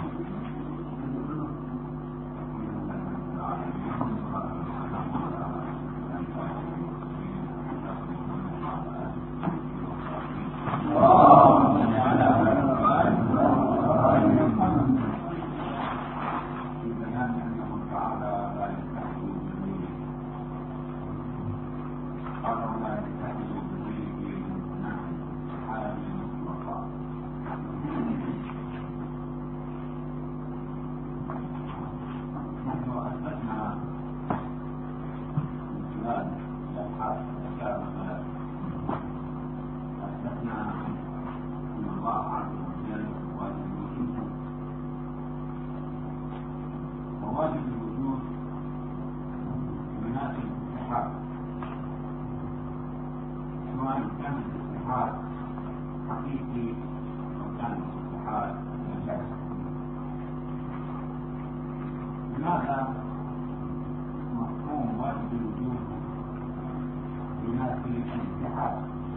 لماذا مفهوم واجب الوجود ينافي الاتحاد؟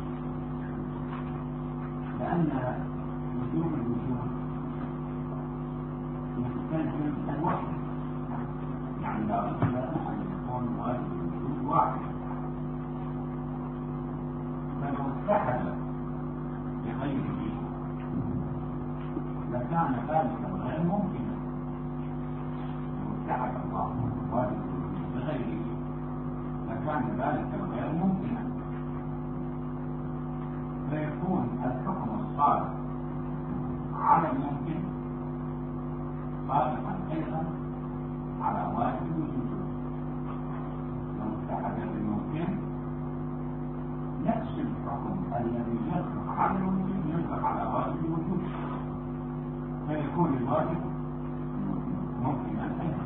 لأن وجوب الوجود يستلزم الوحي، يعني لا بد أن يكون واجب الوجود واحد. فلو اتحد بغيره لكان ذلك غير ممكن. اتحد الله واجب بغيره لكان ذلك غير ممكنا، فيكون الحكم الصادق على الممكن صادقا ايضا على واجب الوجود. لو اتحد بالممكن نفس الحكم الذي يطلق على الممكن يطلق على واجب الوجود، فيكون الواجب ممكنا ايضا.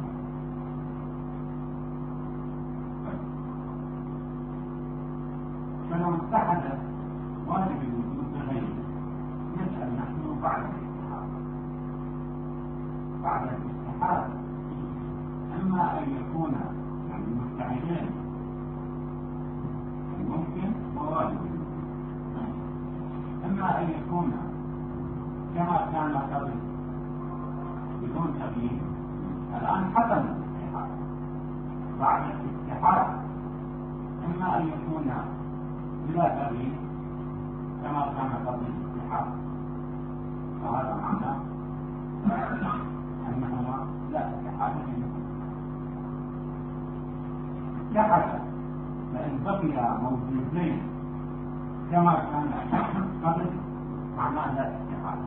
فلو اتحد واجب الوجود بغيره نسأل نحن بعد الاتحاد. بعد الاتحاد اما ان يكون يعني متحدين الممكن وواجب الوجود، اما ان يكون كما كان قبل بدون تغيير. الان حصل الاتحاد. بعد الاتحاد اما ان يكون بلا تغيير كما كان قبل الاتحاد، فهذا معناه انهما لا اتحاد بينهما. اتحد فان بقي موجودين كما كان قبل معناه لا اتحاد.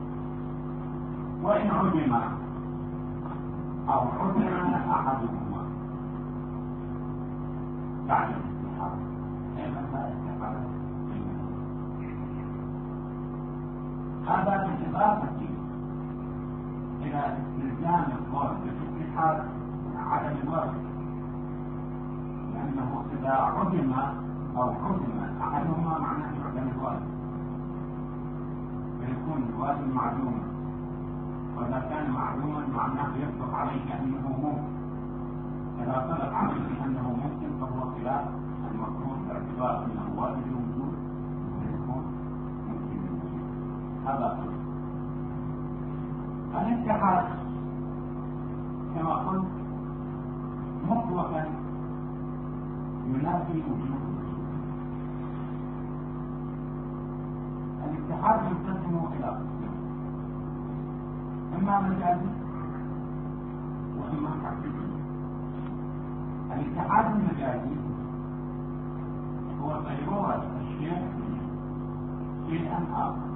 وان عدم او عدم احدهما بعد الاتحاد ايضا لا اتحاد. هذا بالإضافة إلى استلزام القول بالاتحاد عدم الواجب، لأنه إذا عدم أو عدم أحدهما معناه عدم الواجب، فيكون الواجب معدوما، وإذا كان معدوما معناه يصدق عليه أنه ممكن. إذا صدق عليه أنه ممكن فهو خلاف المفروض باعتبار أنه واجب الوجود فيكون ممكن الوجود. هذا الاتحاد كما قلت مطلقا ينافي وجود. الاتحاد ينقسم الى قسمين: اما مجازي واما حقيقي. الاتحاد المجازي هو تجربة الشيء شيئا اخر،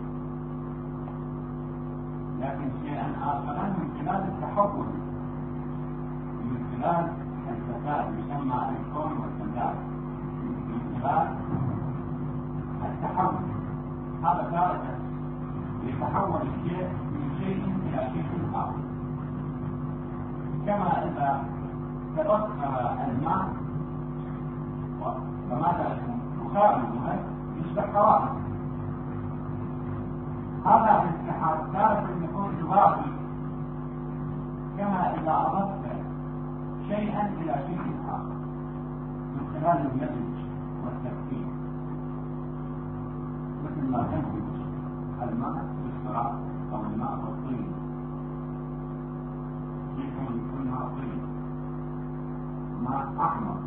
لكن شيئا آخر من خلال التحول، من خلال الفساد يسمى الكون والفساد، من خلال التحول. هذا تارة يتحول الشيء من شيء إلى شيء آخر. كما إذا تبخر الماء فماذا يكون؟ بخار الماء يصبح قرار. هذا الاتحاد تارة يكون إضافي، كما إذا أضفت شيئا إلى شيء آخر من خلال المزج والتركيب، مثل ما تنتج الماء بالشراب أو الماء والطين، يكون ماء طيب ماء أحمر.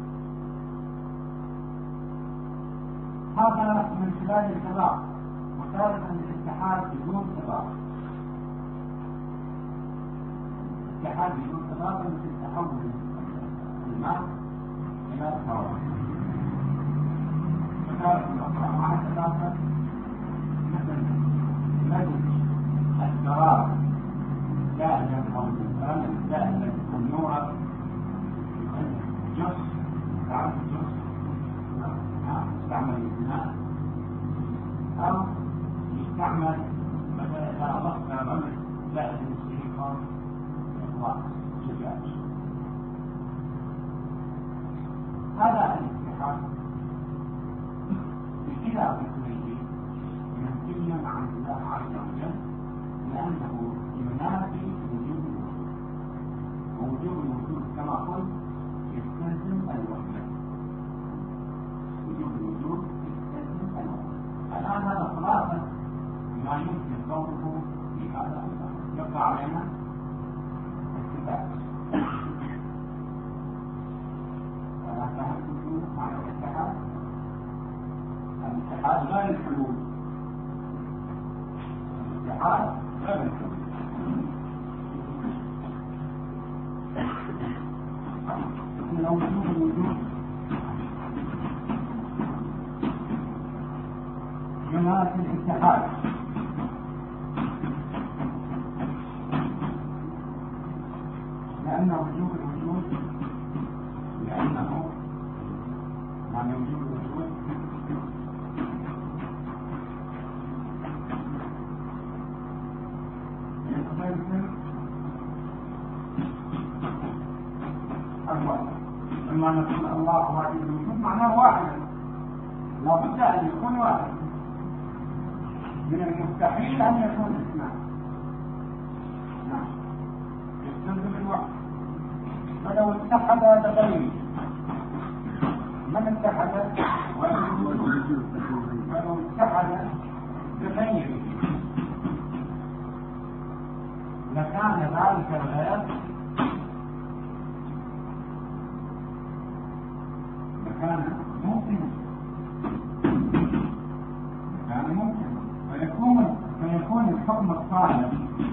هذا من خلال السباق، وتارة الاتحاد بدون سباق. الاتحاد بدون سباق مثل تحول الماء إلى الهواء، وتارة الأخرى مع السباق مثل مزج الشراب سائلا أو بالغاز سائلا النور جص، تعرف الجص يستعمل للبناء أو يستعمل مثلا إذا أضفنا رمل زائد السيليكون إطلاق زجاج. هذا الاتحاد بكلا فكره منفي عن الله عز وجل، لأنه ينافي وجود الوجود، ووجود الوجود كما قلت يستلزم الوحدة. وجود الوجود يستلزم الوحدة. الآن هذا خلاصة ما يمكن قوله في هذا الأمر. يبقى علينا الاتفاق. ولا فهمتم معنى الاتحاد؟ الاتحاد غير الحلول. الاتحاد غير الحلول. لو وجود الوجود ينافي الاتحاد، لأن وجود الوجود معنى وجود الوجود يستلزم الوحدة. لما نقول الله واحد الوجود معناه واحد، لا بد أن يكون واحد. من المستحيل أن يكون اثنان. نعم يستلزم الوحدة. فلو اتحد بغيره، من اتحد فلو اتحد بغيره لكان ذلك الغير كان ممكن فيكون الحكم الصالح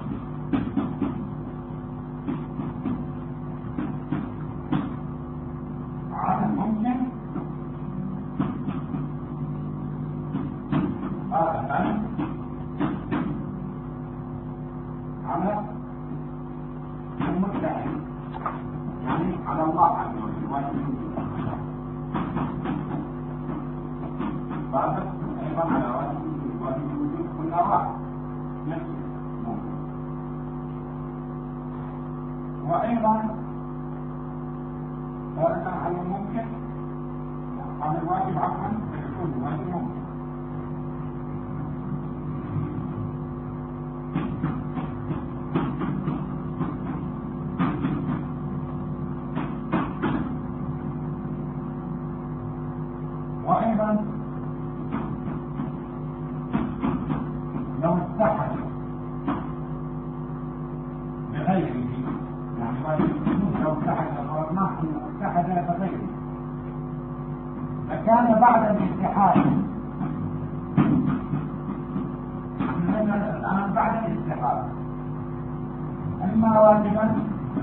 على الممكن غالبا على المدعي، يعني على الله عز وجل. بعد أيضا على واجب الوجود كلها واحد نفس ممكن. وأيضا تارة على الممكن على الواجب عفوا فيكون الواجب ممكن. وأيضا لو اتحد بغيره، يعني لو اتحد فرضناه انه اتحد بغيره فكان بعد الاتحاد الآن بعد الاتحاد اما واجبا،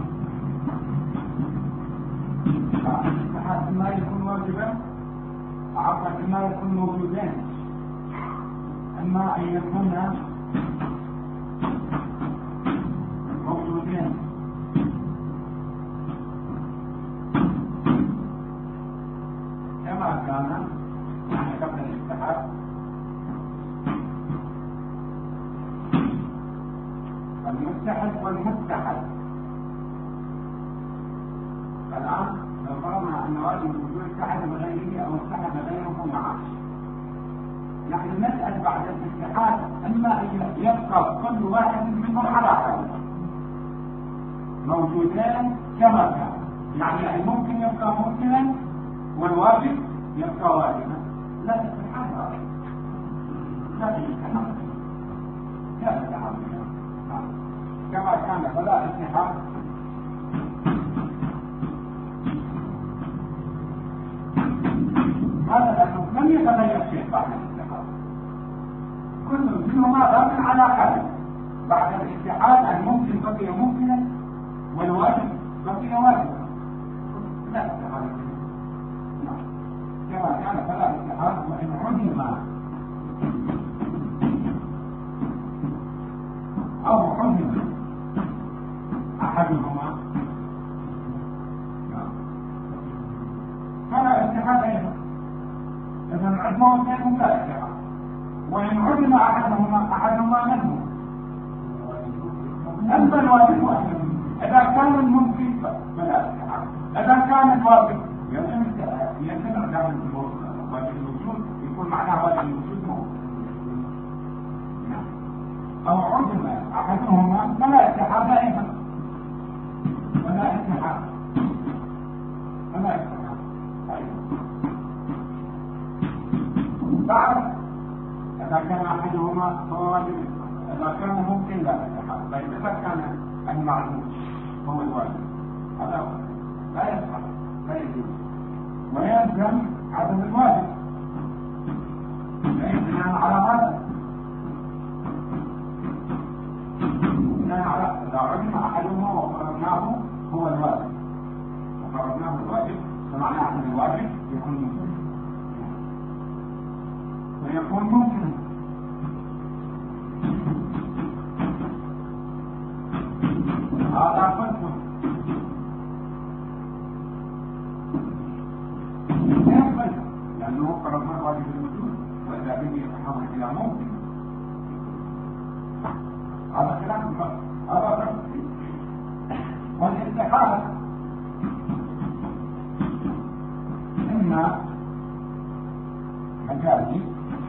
الاتحاد اما يكون واجبا عفوا اما يكون موجودين، اما ان يكون موجودين كما كان يعني قبل الاتحاد. المتحد والمتحد الآن لو فرضنا أن واجب الوجود اتحد بغيره أو اتحد غيره معه، نحن نسأل بعد الاتحاد اما ان يبقى كل واحد منهم على حاله موجودين كما كان، يعني الممكن يبقى ممكنا والواجب يبقى واجبا. لا تتحد هذا، لا تتحد كما كان فلا اتحاد هذا لأنه لم يتغير شيء بعد الاتحاد، كل منهما باق على حاله. بعد الاتحاد الممكن بقي ممكنا والواجب بقي واجبا، لا اتحاد كما كان فلا اتحاد. وإن عدم أو عدم أحدهما فلا اتحاد أيضا. إذا العدم والسيف لا اتحاد. وإن عدم أحدهما نجم. أما الواجب واحد. إذا كان الممكن فلا اتحاد. إذا كان الواجب يمكن أعدام واجب الوجود يكون معناه واجب الوجود موجود. أو عدم أحدهما فلا اتحاد أيضا. ولا اتحاد. ولا اتحاد. بعد إذا كان أحدهما فهو واجب، إذا كان ممكن لا اتحاد. طيب إذا كان المعلوم هو الواجب هذا لا يصح لا يجوز، ويلزم عدم الواجب بناء على ماذا؟ بناء على إذا علم أحدهما وفرضناه هو الواجب وفرضناه الواجب فمعناه أن الواجب يكون ممكن ويكون ممكن. هذا فرق لأنه فرضنا واجب الوجود وإذا به يتحول إلى ممكن. هذا كلام هذا فرق. والاتحاد إما مجازي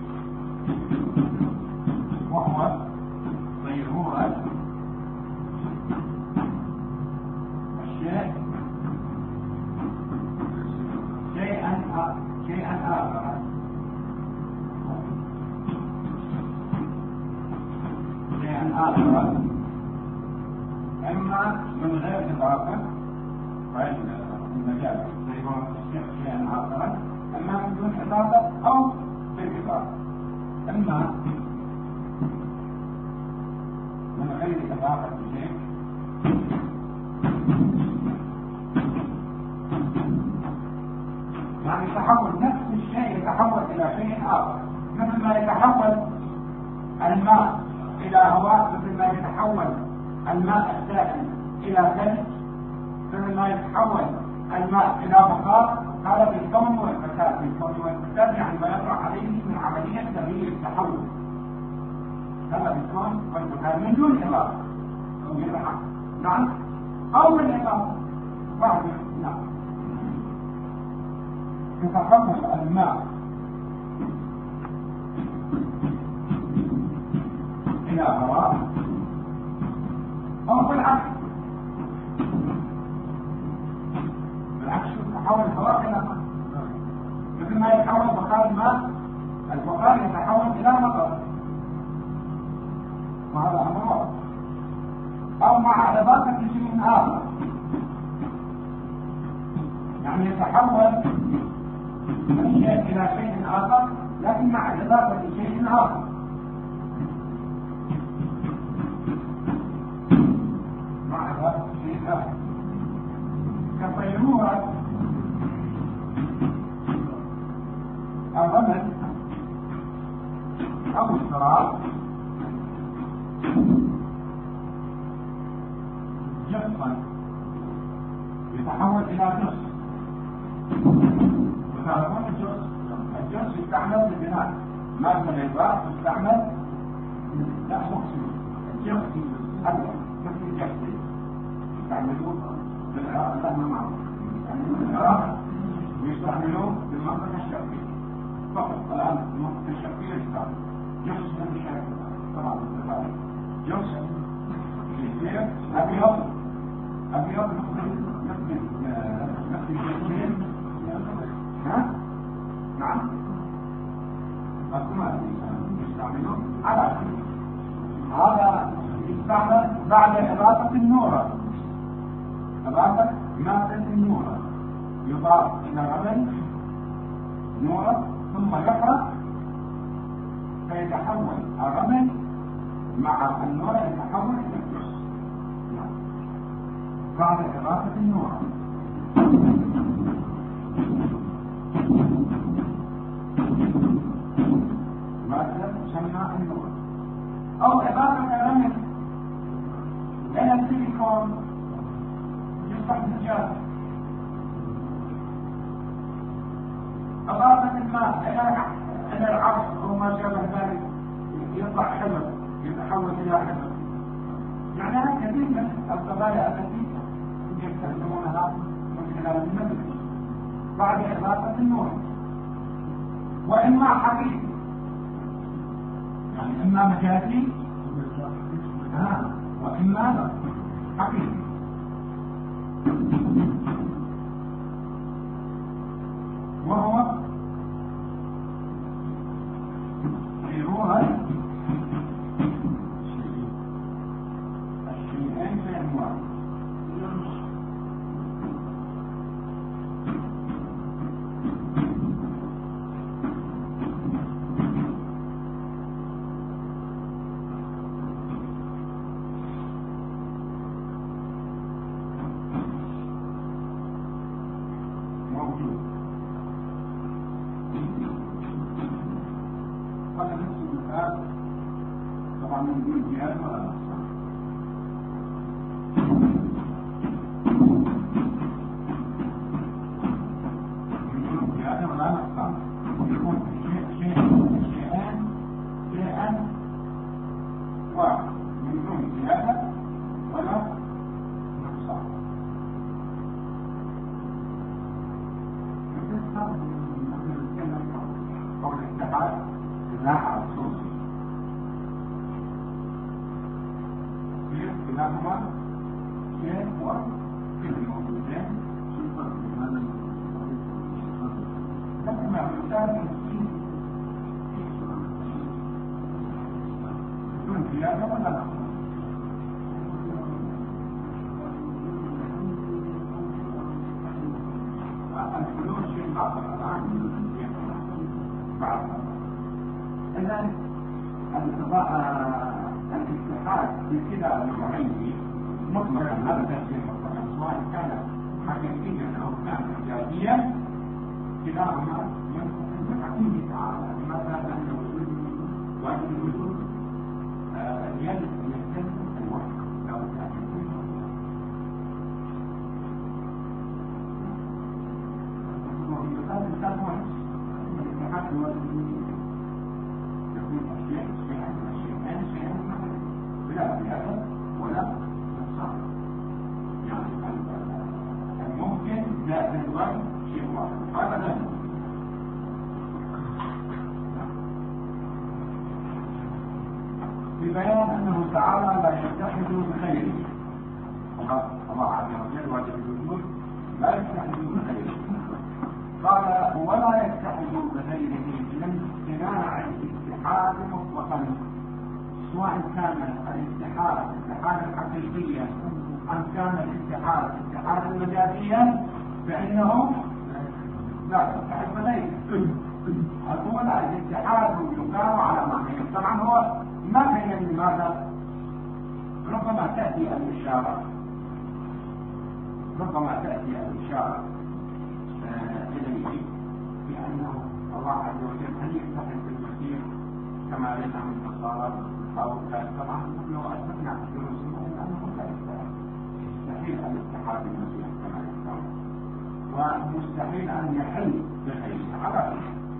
وهو ظهور الشيء شيئا آخر إما من غير إضافة المجال ظهور الشيء شيئا آخر، إما من دون إضافة أو بالإضافة، إما من غير إضافة شيء يعني تحول نفس الشيء يتحول إلى شيء آخر، مثل ما يتحول الماء إلى هواء، مثل ما يتحول الماء السائل إلى ثلج، مثل ما يتحول الماء إلى بخار. هذا بالكون والفساد، بالكون والفساد يعني ما يطرأ عليه من عملية تغيير التحول. هذا بالكون والفساد من دون إضافة. نعم أو بالإضافة بعد نعم يتحول الماء إلى هواء أو بالعكس يتحول الهواء إلى ماء، مثل ما يتحول بخار الماء البخار يتحول إلى مطر، وهذا أمر واضح. أو مع إضافة شيء آخر يعني يتحول الشيء إلى شيء آخر لكن مع إضافة شيء آخر. مع إضافة شيء آخر كطيرورة الرمل أو الشراب جصا يتحول إلى جص. وتعرفون الجص يستعمل للبناء، مادة بيضاء تستعمل لا مقصود الجص أبدا مثل الجص يستعملوه بالعراق لهم معروف العراق ويستعملوه بالمنطقة الشرقية فقط. الآن المنطقة الشرقية يستعمل جص من الشرق طبعا بالتفاعل جص كثير أبيض نفس الجنسين. ها؟ نعم مفهوم يستعملون على هذا يستعمل بعد إضافة النورة إضافة مادة نورة يضاف إلى رمل نورة ثم يحرق فيتحول الرمل مع النورة يتحول إلى فلوس بعد إضافة النورة. مادة تسمى النورة أو إضافة الرمل إلى السيليكون يصبح زجاج. إضافة الماء إلى العرش أو ما شابه ذلك يطلع حمض يتحول إلى حمض. يعني هذا كثير من القضايا التي يستخدمونها من خلال المدرسة بعد إضافة النور. وإما حقيقي يعني إما مجازي وإما حقيقي. وهو صيغة الشيئين في أنواع موجود. هذا نفس المثال طبعا من جهات ولا نقصان. من جهات ولا نقصان يكون شيئا واحد من دون زيادة ولا نقصان. قول الاتحاد لا خصوصي كلاهما شيء وكل الموجودين سلطة بهذا تسمع مثال بدون زيادة ولا نقص. الفلوس شيء آخر الآن بعض. إذن الاتحاد بكلا النوعين مطلقا هذا تفسير مطلقا سواء كان حقيقيا أو كان مجازيا كلاهما ينقص من حقيقه تعالى. لماذا؟ لأن واجب الوجود يستلزم الوحي لو كان الاتحاد هو يكون شيئا بلا زيادة ولا نقصان. يعني الممكن زائد الغير شيء واحد هذا لا يمكن. ببيان أنه تعالى لا يتحد بخيره. الله عز وجل واجب الوجود لا يتحد بخيره. قال ولا يتحد بغيره من امتناع الاتحاد مطلقا سواء كان الاتحاد الحقيقيا أم كان الاتحاد المجازيا فإنه لا يتحد بغيره. هو الاتحاد يقام على معنى. طبعا هو ما بين لماذا ربما تأتي الإشارة إليه بأنه الله عز وجل هل يتحد بالمسيح كما يزعم النصارى أو طبعا لو أثبتنا في الدروس أنه لا يستحيل الاتحاد بالمسيح كما يزعم ومستحيل أن يحل بغيره على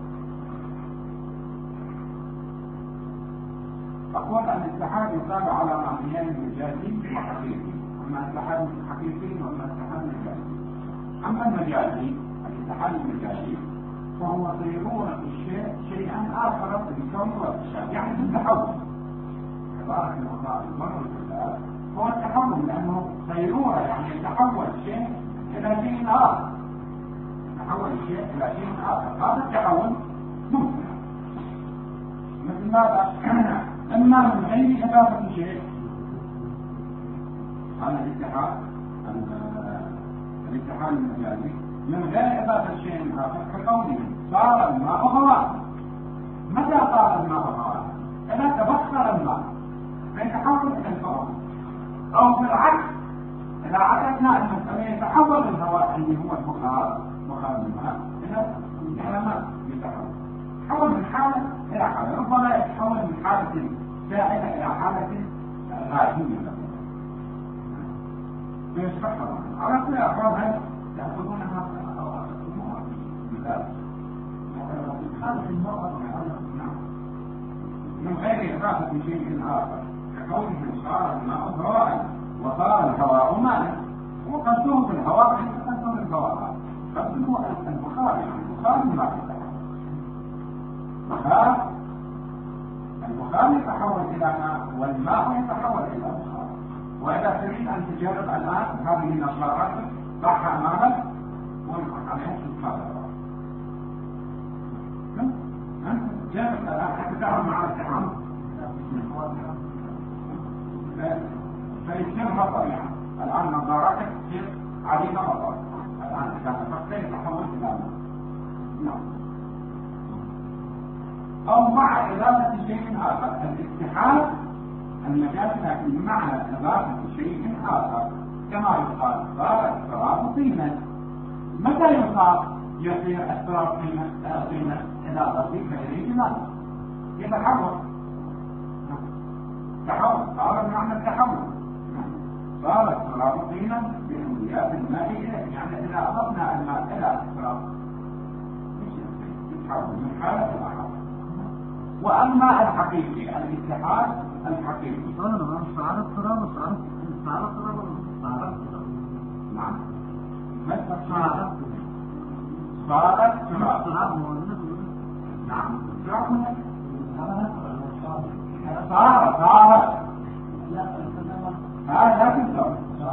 أقول أن الاتحاد يقام على معنيين مجازي وحقيقي. أما الاتحاد الحقيقي وأما الاتحاد المجازي. أما المجازي الاتحاد المجازي فهو صيغورة الشيء شيئا آخر في الكون والأشياء يعني في التحول. عبارة الوضع المرة الأولى هو التحول لأنه صيغورة يعني يتحول شيء إلى شيء آخر. يتحول شيء إلى شيء آخر. هذا التحول ممكن مثل ماذا؟ إما من غير إضافة شيء هذا الاتحاد الاتحاد المجازي من غير إضافة شيء آخر كقوله صار الماء هواء. متى صار الماء هواء؟ إذا تبخر الماء فيتحول إلى الهواء، أو بالعكس إذا عرفنا أنه يتحول الهواء اللي هو البخار، بخار الماء إلى ماء يتحول من حالة إلى حالة، ربما يتحول من حالة سائلة إلى حالة غازية فيشبهها. على كل الأحوال تأخذونها هذا المرأة من غير إضافة شيء آخر كقوله صار الماء هواء وصار الهواء ماء، وقدوه بالهواء ليس قدوه بالهواء، قدوه البخار، يعني البخار الماء البخار يتحول إلى ماء والماء يتحول إلى بخار. وإذا تريد أن تجرب الآن هذه النظارات ضعها أمامك وانفق عليها سبحانه. أنت جرب الآن حتى تعمل مع التحمل فيصير مطر. يعني الآن نظاراتك تصير عديدة مطر الآن إذا نفقت يتحول إلى ماء، أو مع إضافة شيء آخر. الاتحاد المجازي لكن مع إضافة شيء آخر كما يقال صار التراب طينا. متى يصير التراب طينا؟ إذا أضيف إليه ماء يتحول. صار بمعنى التحول، صار التراب طينا بأمنيات الماء إليه. يعني إذا أضفنا الماء إلى التراب يتحول من حالة إلى حالة. وأما الحقيقي الاتحاد الحقيقي صار التراب نعم صارت تراب نعم صارت هذا بالضبط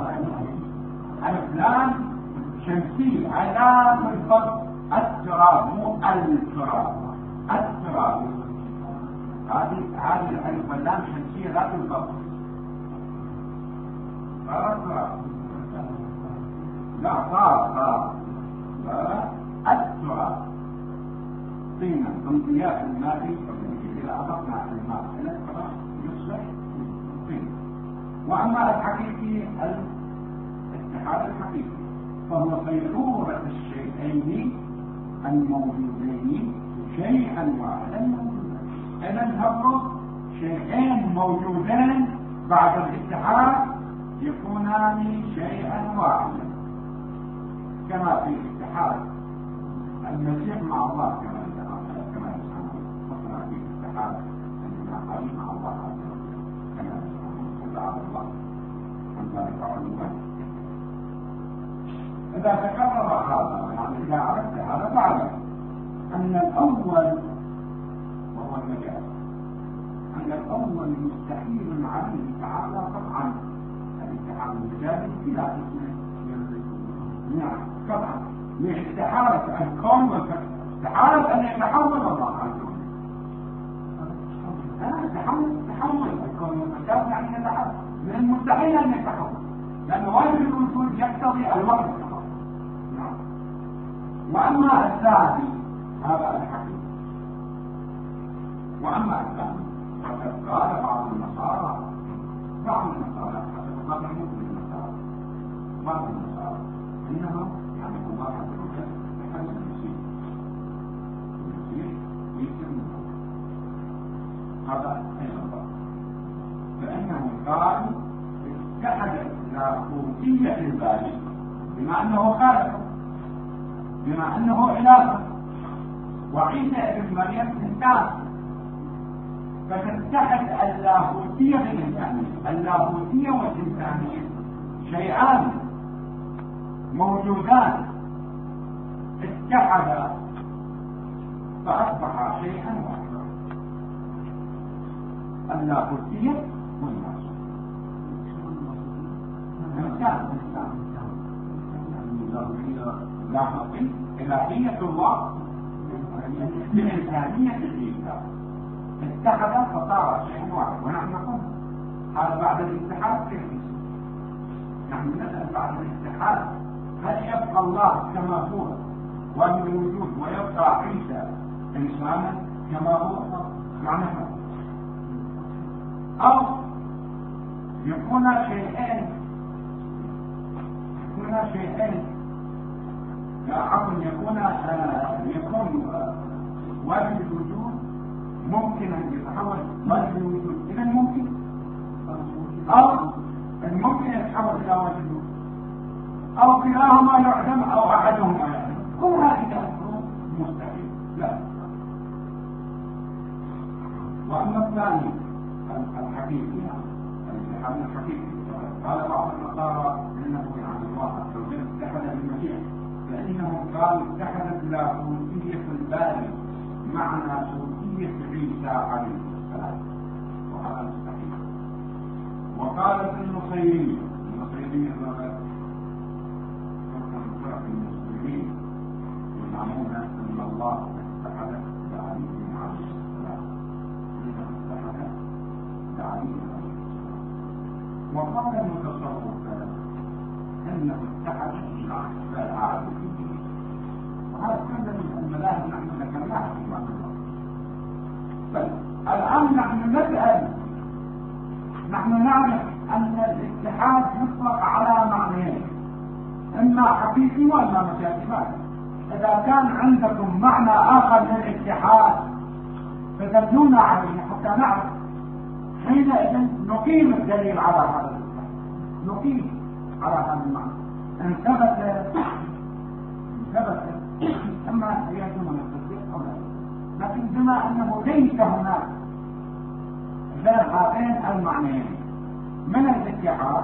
الفلان شمسي على بالضبط التراب مو التراب هذه الألف واللام شمسية لا بالضبط. صارت تراب لا صار التراب طينا ضمنيات الماء. إذا أضفنا الماء إلى التراب يصبح طين. وأما الحقيقي الاتحاد الحقيقي فهو صيرورة الشيئين الموجودين شيئا واحدا. إذا نفرض شيئين موجودين بعد الاتحاد يكونان شيئا واحدا، كما في اتحاد المسيح مع الله كما يسمى مثلا في اتحاد المناقضين مع الله كما يسمى تعالى الله عن ذلك علوا. إذا تكرر هذا يعني إذا عرفت هذا فاعلم أن الأول وهو المجاز أن الأول مستحيل عليه تعالى قطعا. الاتحاد المجازي كلا اسمه نعم قطعا لاستحالة الكون والفكر، استحالة أن يتحول الله عز وجل. تحول الكون والفكر يعني يتحول، من المستحيل أن يتحول لأنه واجب الوجود يقتضي الوقت. نعم. وأما الثاني هذا الحقيقي. وأما الثاني فقد قال بعض النصارى حسب ما يمكن النصارى بعض النصارى إنهم يعني الله عز وجل يحدث المسيح ويسلم هذا أيضا، فإنه قال اتحدت لاهوتية الباري بما أنه خالق بما أنه إله، وعيسى ابن مريم إنسان، فتتحد اللاهوتية بالإنسانية. اللاهوتية والإنسانية شيئان موجودان اتحدا فأصبح شيئا واحدا، اللاهوتية والناس. لاهوتية إلهية الله بإنسانية الإنسان اتحدا فصار شيئا واحدا. ونحن نقول هذا بعد الاتحاد كيف؟ نحن نسأل بعد الاتحاد هل يبقى الله كما هو واجب الوجود ويبقى عيسى إنسانا كما هو؟ معناها أو يكون شيئين يكون واجب الوجود ممكن أن يتحول واجب الوجود إذا ممكن، أو الممكن يتحول إلى واجب الوجود، أو كلاهما يعدم أو أحدهما يعدم. كل هذه الأمور مستحيل. لا. وأما الثاني الحقيقي الاتحاد الحقيقي قال بعض النصارى إنه يعني الله عز وجل اتحد بالمسيح، لأنه قال اتحدت لاهوتية الباري مع ناسوتية عيسى عليه السلام، وهذا مستحيل. وقالت النصيرية فرق المسلمين يزعمون أن الله اتحد بعلي عليه السلام، اتحد بعلي عليه السلام. وقال المتصوف أنه اتحد بالعابدين، وهذا كل المذاهب نحن ذكرناها في بعض الوقت. طيب الآن نحن نعرف أن الاتحاد يطلق على معنيين، إما حقيقي وإما مجازي. إذا كان عندكم معنى آخر للاتحاد فدلونا عليه حتى نعرف، حينئذ نقيم الدليل على هذا الاتحاد، نقيم على هذا المعنى. إن ثبت أما يجب التصديق أو لا، لكن بما أنه ليس هناك غير هذين المعنيين من الاتحاد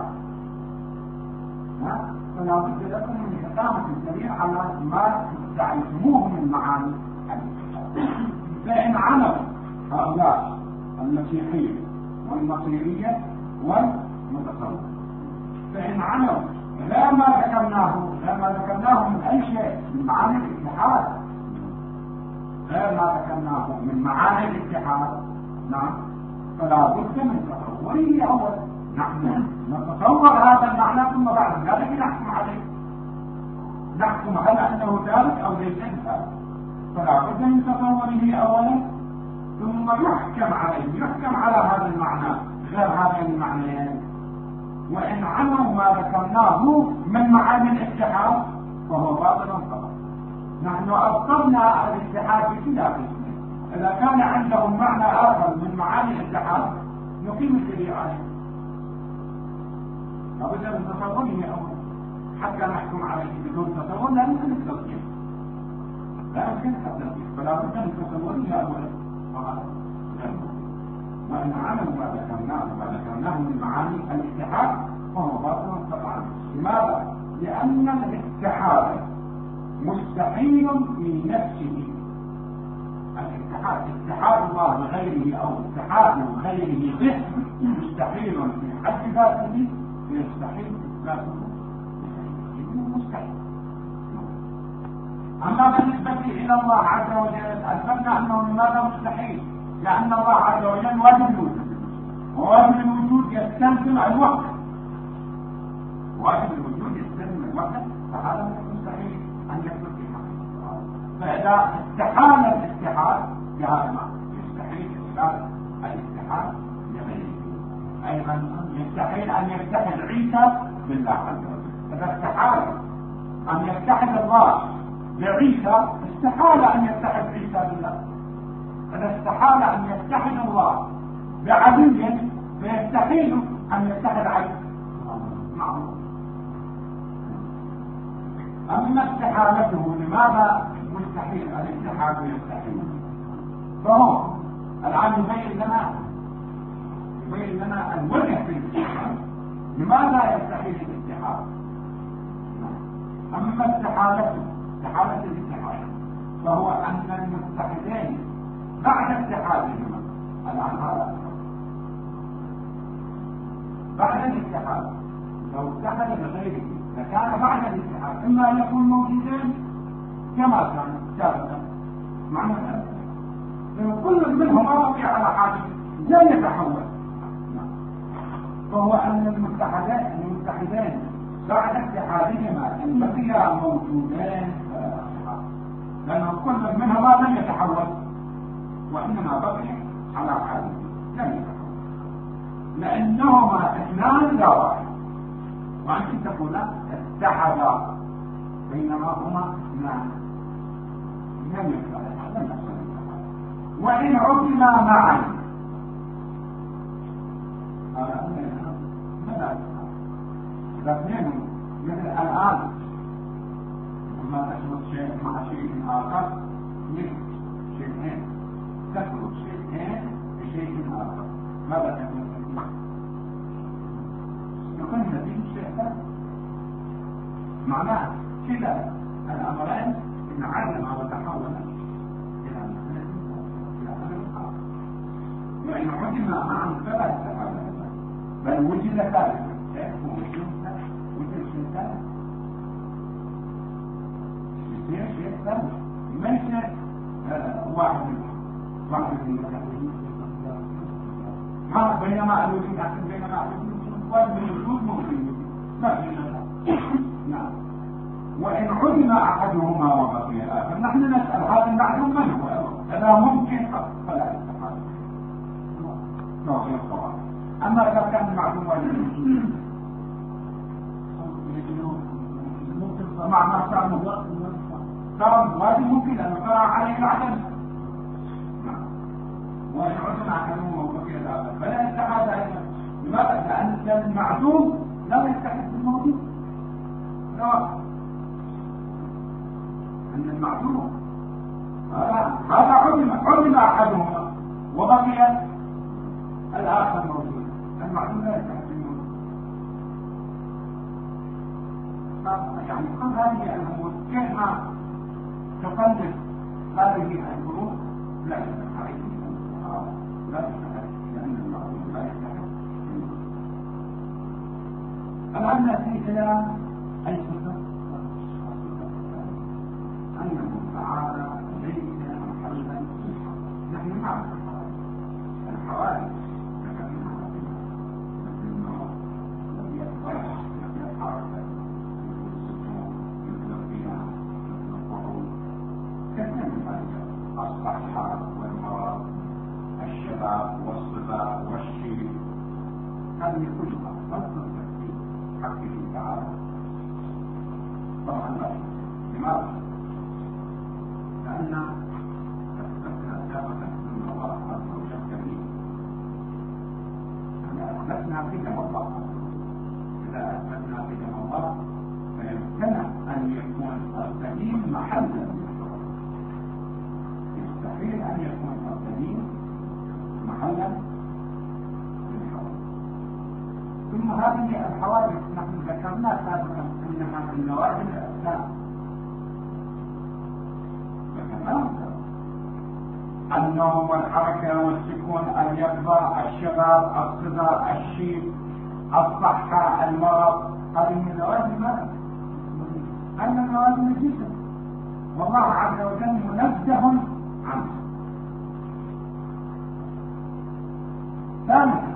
فلا بد لكم من إقامة الدليل على ما تعرفوه من معاني الاتحاد. فإن عمل هؤلاء المسيحية والنصيرية والمتصوف، فإن عملوا غير ما ذكرناه من أي شيء من معاني الاتحاد، غير ما ذكرناه من معاني الاتحاد، نعم، فلا بد من تصوره أولا. نحن نتصور هذا المعنى ثم بعد ذلك نحكم عليه، نحكم هل أنه ذلك أو ليس ذلك. فلا بد من تصوره أولا ثم يحكم على هذا المعنى غير هذا المعنيين. وإن عملوا ما ذكرناه من معاني الاتحاد فهو باطل فقط. نحن أبطلنا الاتحاد بخلافه. إذا كان عندهم معنى آخر من معاني الاتحاد نقيم الدليل عليه. لابد من تصوره أولا حتى نحكم عليه. بدون تصور لا يمكن التصديق، فلا بد من تصوره أولا. وإن عملوا ما ذكرناه من معاني الاتحاد فهو باطل قطعا. لماذا؟ لأن الاتحاد مستحيل في نفسه. اتحاد الله بغيره أو اتحاد غيره به مستحيل في حد ذاته، ويستحيل إثباته مستحيل. أما بالنسبة إلى الله عز وجل أثبتنا أنه لماذا مستحيل؟ لأن الله عز وجل واجب الوجود، وواجب الوجود يستلزم الوحدة، واجب الوجود يستلزم الوحدة، فهذا من المستحيل أن يكون في حقيقة. فإذا استحال الاتحاد بهذا المعنى يستحيل إثبات الاتحاد لغيره. أيضا يستحيل أن يتحد عيسى بالله عز وجل. إذا استحال أن يتحد الله بعيسى استحال أن يتحد عيسى بالله. إذا استحال أن يتحد الله بعلي فيستحيل أن يتحد علي مع الله. أما استحالته لماذا مستحيل الاتحاد يستحيل؟ فهو الآن يبين لنا الوجه في الاتحاد لماذا يستحيل الاتحاد. أما استحالة الاتحاد فهو أن المتحدين بعد اتحادهما الآن هذا بعد الاتحاد لو اتحد بغيره لكان بعد الاتحاد إما أن يكون موجودين كما كان سابقا معنى ذلك كل منهما وقع على حاجة لن يتحول. فهو أن المتحدين بعد اتحادهما ان بقيا موجودان لأنه كل منهما لم يتحول وإنما بقي على حاله لم يتحول لأنهما اثنان لا واحد وأنت تقول اتحدا بينما هما اثنان لم يتحول وإن عدنا معا الاثنين مثل الآن ما تخلط شيء مع شيء آخر مثل شيئين تخلط شيئين بشيء آخر ماذا تخلط فيه؟ يكون نتيجة شيء ثاني معناه كلا الأمرين انعدم وتحول إلى أمر آخر وإن عدم معا فلا يتحول بل وجد ثالثا وجد شيء ثالث شيء ثاني ليس واحد ما بينما الوجود أحسن بينما والوجود ممكن ما بينما نعم وإن عدم أحدهما وبقي الآخر نحن نسأل هذا المعلوم من هو إذا ممكن فلا يستحال نوصل الصواب أما إذا كان المعلوم مع ما صار صار واجب ممكن أن يقرأ عليه العدم وإن عدم أحدهما وبقي الآخر فلا يستحال أيضا لماذا؟ لأن المعدوم لا يستحق بالموجود لا أن المعدوم هذا عدم أحدهما وبقي الآخر موجود المعدوم لا يستحق بالموجود يعني كل هذه الأمور كيف ما تقلد هذه الفروق لا يستحق لا يستحق لأن المعدوم لا يستحق الآن نأتي إلى الصفة أنه تعالى ليس محلا نحن نعرف الحوادث لكنها مثل النار الذي يتطرح مثل الحركة مثل القيام مثل الطعون كثير من ذلك الصحة والمرض الشباب والصبا والشيب هذه كلها تصدق في حقه تعالى طبعا لا لماذا؟ لأن أثبتنا سابقا أن الله عز وجل كريم أثبتنا قدم الله إذا أثبتنا قدم الله فيمكن أن يكون القديم محلا للحوادث يستحيل أن يكون القديم محلا للحوادث ثم هذه الحوادث نحن ذكرنا سابقا أنها من نواحي الأسلام النوم والحركة والسكون اليقظة الشباب الصدى الشيب الصحة المرض هذه من نواحي ماذا؟ أن نواحي الجسم والله عز وجل منزه عنه. ثانيا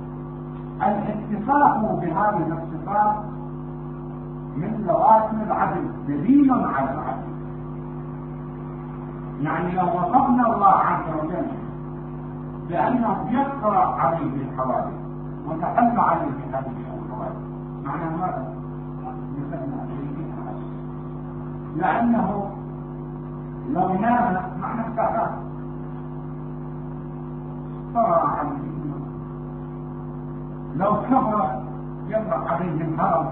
الاتصاف بهذه الصفات من لوازم العدل دليل على العدل. يعني لو وصفنا الله عز وجل بأنه يقرأ عليه الحوادث وتحل عليه هذه الحوادث معنى ماذا؟ يسمى عليه الحوادث لأنه لو نام معنى السعادة طرأ عليه لو كبر يطرأ عليه المرض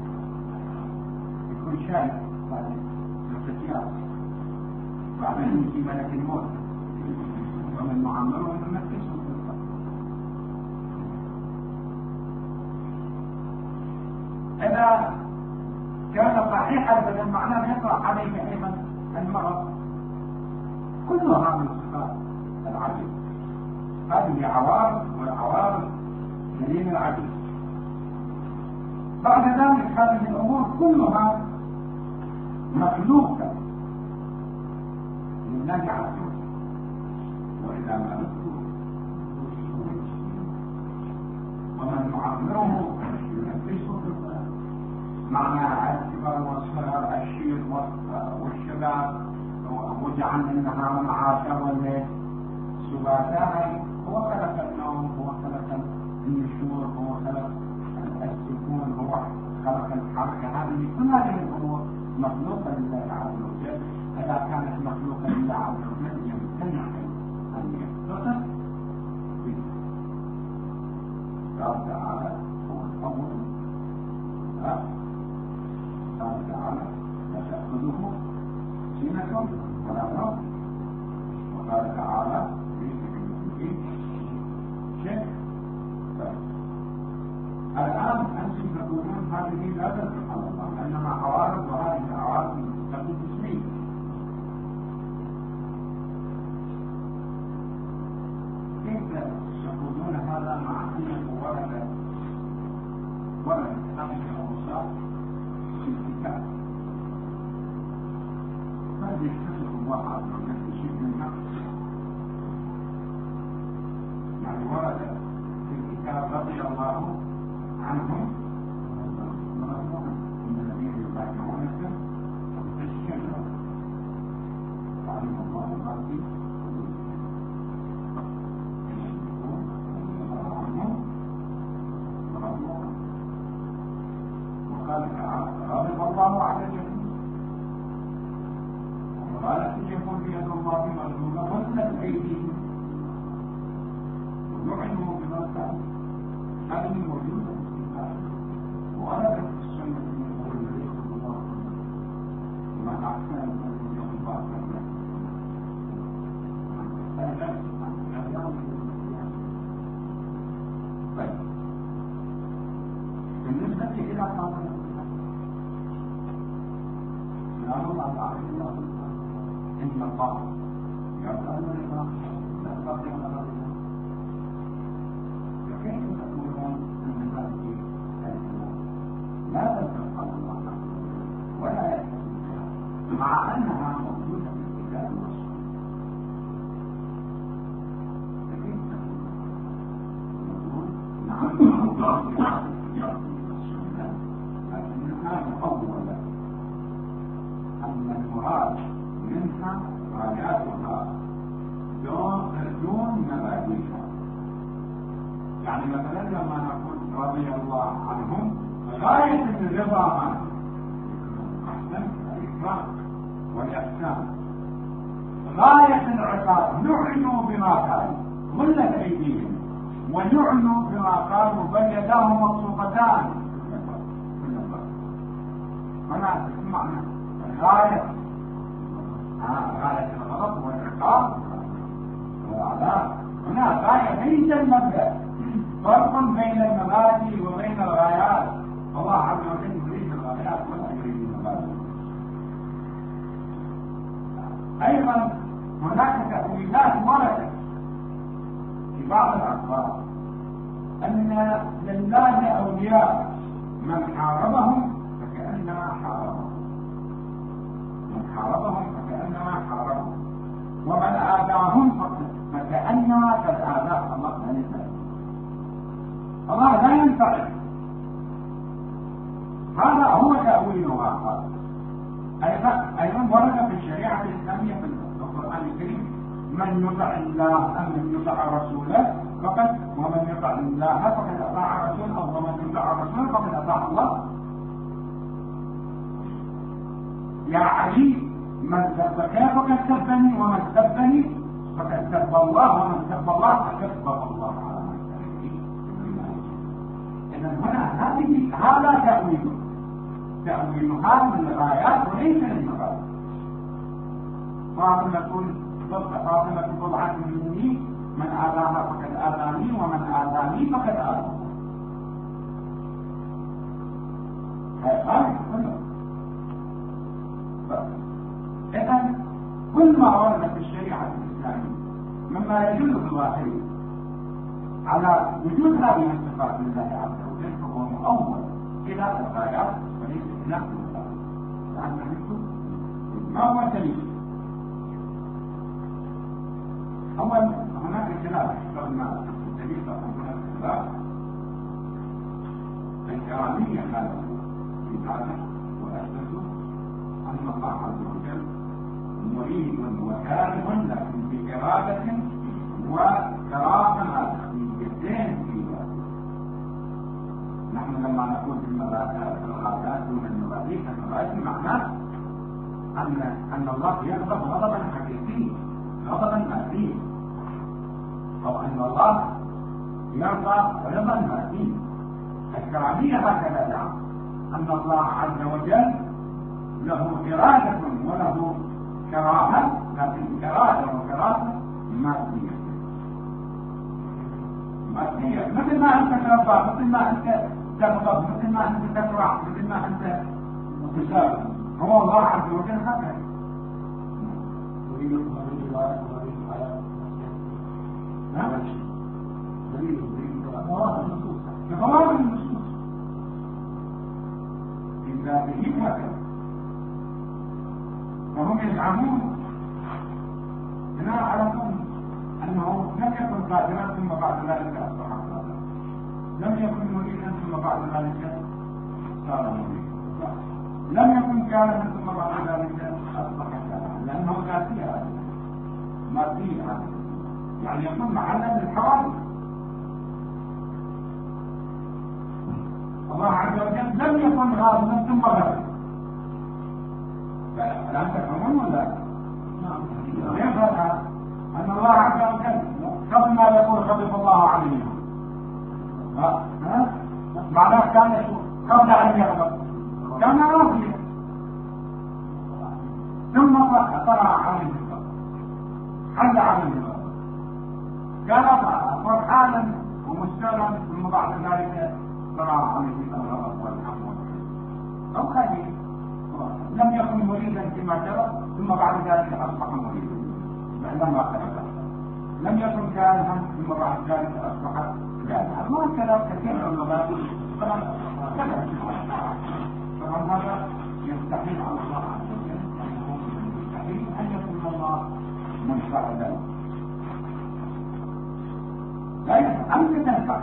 يكون شايف الختيار بعدين يجي ملك الموت ومن معامله ومن مكسه إذا كان صحيحا بدل معناه يطرأ عليه أيضا المرض كلها من صفات العدل هذه عوارض والعوارض دليل العدل. بعد ذلك هذه الأمور كلها مخلوقة لله عز وجل وإذا ما نذكر ومن معامله ينفسه معنى الكبر والصغر، الشيخ والشباب، وجعلنا النهار معاشا والليل سباتا. هو خلق النوم، هو خلق النشور، هو خلق السكون، هو خلق الحركة. هذه كل هذه الأمور مخلوقة لله عز وجل. إذا كانت مخلوقة لله عز وجل يمتنع أن يختصر به. قال تعالى هو الأول، قال تعالى لا تأخذه سنة ولا نوم، وقال تعالى ليس شيء. الآن أنتم تقولون هذه لا تدل على الله، إنما عوارض، وهذه العوارض تكون تسمية. كيف تقولون هذا مع أنه ورد هذه الأوصاف في الكتاب؟ قد يختصر الله عز وجل بشيء منها، يعني ورد في الكتاب رضي الله عنهم إن الذين يبايعونك الشجرة وعلم الله ما في وقال تعالى غضب الله على اليهود وقالت اليهود يد الله مغلولة غلت أيديهم ولعنوا بما كانوا. هذه موجودة وأنا في السنة من قول النبي صلى الله عليه وسلم ما أحسن من الله طيب، بالنسبة إلى قول الله تعالى إن الله يرضى لنا لا يرضى لنا. فكيف تقولون أن هذه الكلمات لا تنطق على الله ولا يحتمل بها مع أنها موجودة في الكتاب والسنة؟ فكيف تقولون نعم الله والسنة، لكنها مؤولة، أن المراد منها غاياتها دون مبادئها. يعني مثلا لما نقول رضي الله عنهم، غاية الرضا عنهم أحسن الإكرام والإحسان، غاية العقاب لعنوا بما قالوا غلت أيديهم ولعنوا بما قالوا بل يداه مبسوطتان. هنا معنى غاية الغضب والعقاب والعذاب. هنا غاية ليس المبدأ. فرق بين المبادئ وبين الغايات. الله عز وجل يريد الغايات ولا يريد المبادئ. أيضا هناك تأويلات وردت في بعض الأخبار أن لله أولياء من حاربهم فكأنما حاربهم، من حاربهم فكأنما حاربهم، ومن آذاهم فكأنما قد آذاه. الله لا ينفعل، الله لا ينفعل. هذا هو تأويلها. أيضا ورد في الشريعة الإسلامية في القرآن الكريم من يطع الله أم من يطع رسوله فقد، ومن يطع الله فقد أطاع رسوله، أو ومن يطع رسوله فقد أطاع الله. يا علي من سبك فقد سبني، ومن سبني فقد سب الله، ومن سب الله فقد سب الله على من سبني. إذن هنا هذا تأويلها للغايات وليس للمبادئ. فاطمة تقول فاطمة بضعة مني من آذاها فقد آذاني، ومن آذاني فقد آذاني. هذا كله. إذن كل ما ورد في الشريعة الإسلامية مما يدل بظاهره على وجود هذه الصفات لله عز وجل فهو مؤول إلى الغايات وليس إلى المبادئ، لأن نحن ما هو دليل. أولا هناك خلاف قلنا الدليل، هناك خلاف الكرامية خالفوا ذلك وأثبتوا أن الله عز وجل مريد وكاره لكن بإرادة وكراهة تخفيفتين في ذلك. نحن لما نقول بالغابات دون المبادئ فالمبادئ معناه أن الله يغضب غضبا حقيقيا غضبا ماديا، أو أن الله يرضى رضا ماديا. الكرامية هكذا دعا أن الله عز وجل له إرادة وله كراهة، لكن إرادة وكراهة مادية مثل ما أنت ترضى، مثل ما أنت تغضب، مثل ما أنت تفرح، مثل ما أنت تسابق. هو الله عز وجل هكذا. يريدكم هذه الرواية وهذه الحياة. نعم. دليل فواضح النصوص في ذاته هكذا. وهم يزعمون بناء على ظن أنه لم يكن قادرا ثم بعد ذلك أصبح قادرا، لم يكن مريدا ثم بعد ذلك صار مريدا، لم يكن كاملا ثم بعد ذلك أصبح كاملا، لأنه ذاتية مادية يعني يكون محلا للحوادث. الله عز وجل لم يكن غاضبا ثم غضب. لا تفهمون ولا يفهم أن الله عز وجل قبل ما يقول غضب الله عليهم معناه كان قبل أن يغضب كان راضيا ثم طلع عليه الغضب حل عليه الغضب كان فرحانا ومسترا ثم بعد ذلك طلع عليه الغضب والهم أو خير. لم يكن مريدا فيما جرى ثم بعد ذلك أصبح مريدا لما خلق. لم يكن كارها ثم بعد ذلك أصبح كارها. ما كلام كثير من اللغات طبعا هذا يستحيل على الله عز وجل يستحيل أن يكون الله منفعلا. أنت تنفع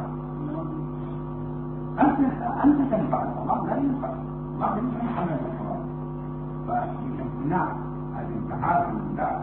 أنت تنفع الله لا ينفع الله ينفع حمل الحوار. فالامتناع الانتحار من الله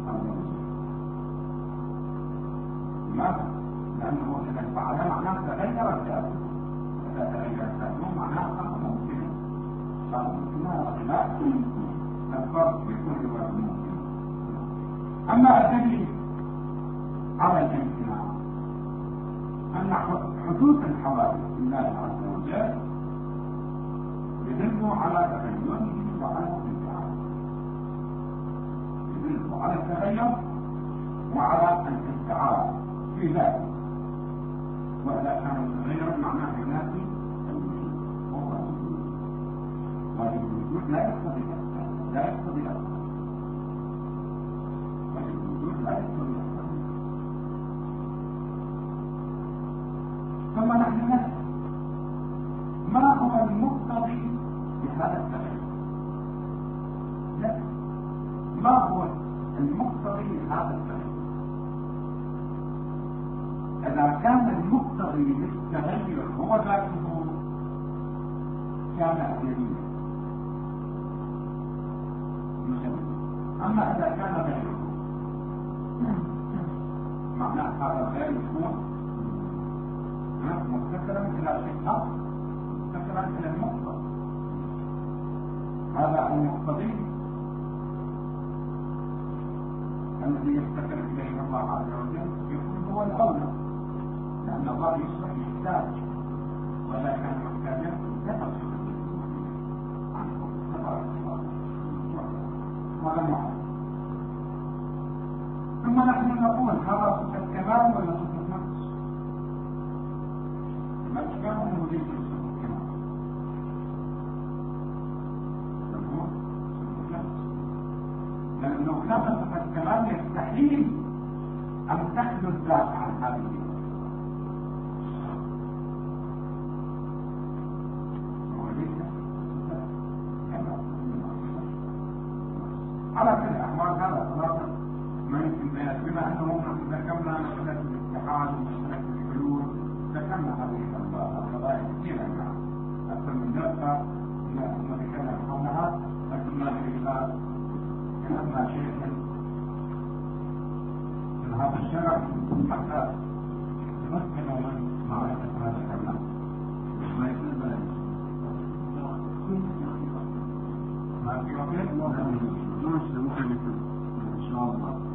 لماذا؟ لأنه إذا فعل معناه تغير الذات، وإذا تغير الذات معناه صار ممكنا، صار ممكنا لا الفرق بكل ممكن. أما الدليل على الامتناع أن حدوث الحوادث لله عز وجل يدل على تغيره وعلى انتعاله، يدل على التغير وعلى الانتعال في ذاته. وإذا كان التغير معناه ينافي الوجود وهو الوجود، وهذا الوجود لا يقتضي ثم نحن نسأل ما هو المقتضي بهذا التغير؟ لا، ما هو المقتضي بهذا التغير؟ إذا كان المقتضي بالتغير هو ذاته كان أبديا أما إذا كان غيره معناه هذا الغير يكون مفتكرا إلى شيء آخر، مفتكرا إلى المقتضي. هذا المقتضي الذي يفتكر إليه الله عز وجل يكون هو الأولى، لأن الله يصبح محتاج، وإذا كان محتاجا لا تصبح عنه تبارك الله ولا معه. ثم نحن نقول هذا صفة كمال ولا صفة نقص؟ ما كان نريد صفة كمال، نقول صفة نقص، لأنه كان صفة كمال يستحيل أن تخلو الذات عن هذه على كل الأحوال. هذا خلاصة ما يمكن بيان، بما أنه نحن ذكرنا مسألة الاتحاد ومسألة الحلول، ذكرنا هذه القضايا كثيرا أكثر من درجة من ثم نتكلم حولها، لكن ما في إلا كلامنا شيء من هذا الشرع حتى يمكنوا من معرفة هذا الكلام. ما يكون ذلك ما في وقت ممكن يكون إن شاء الله.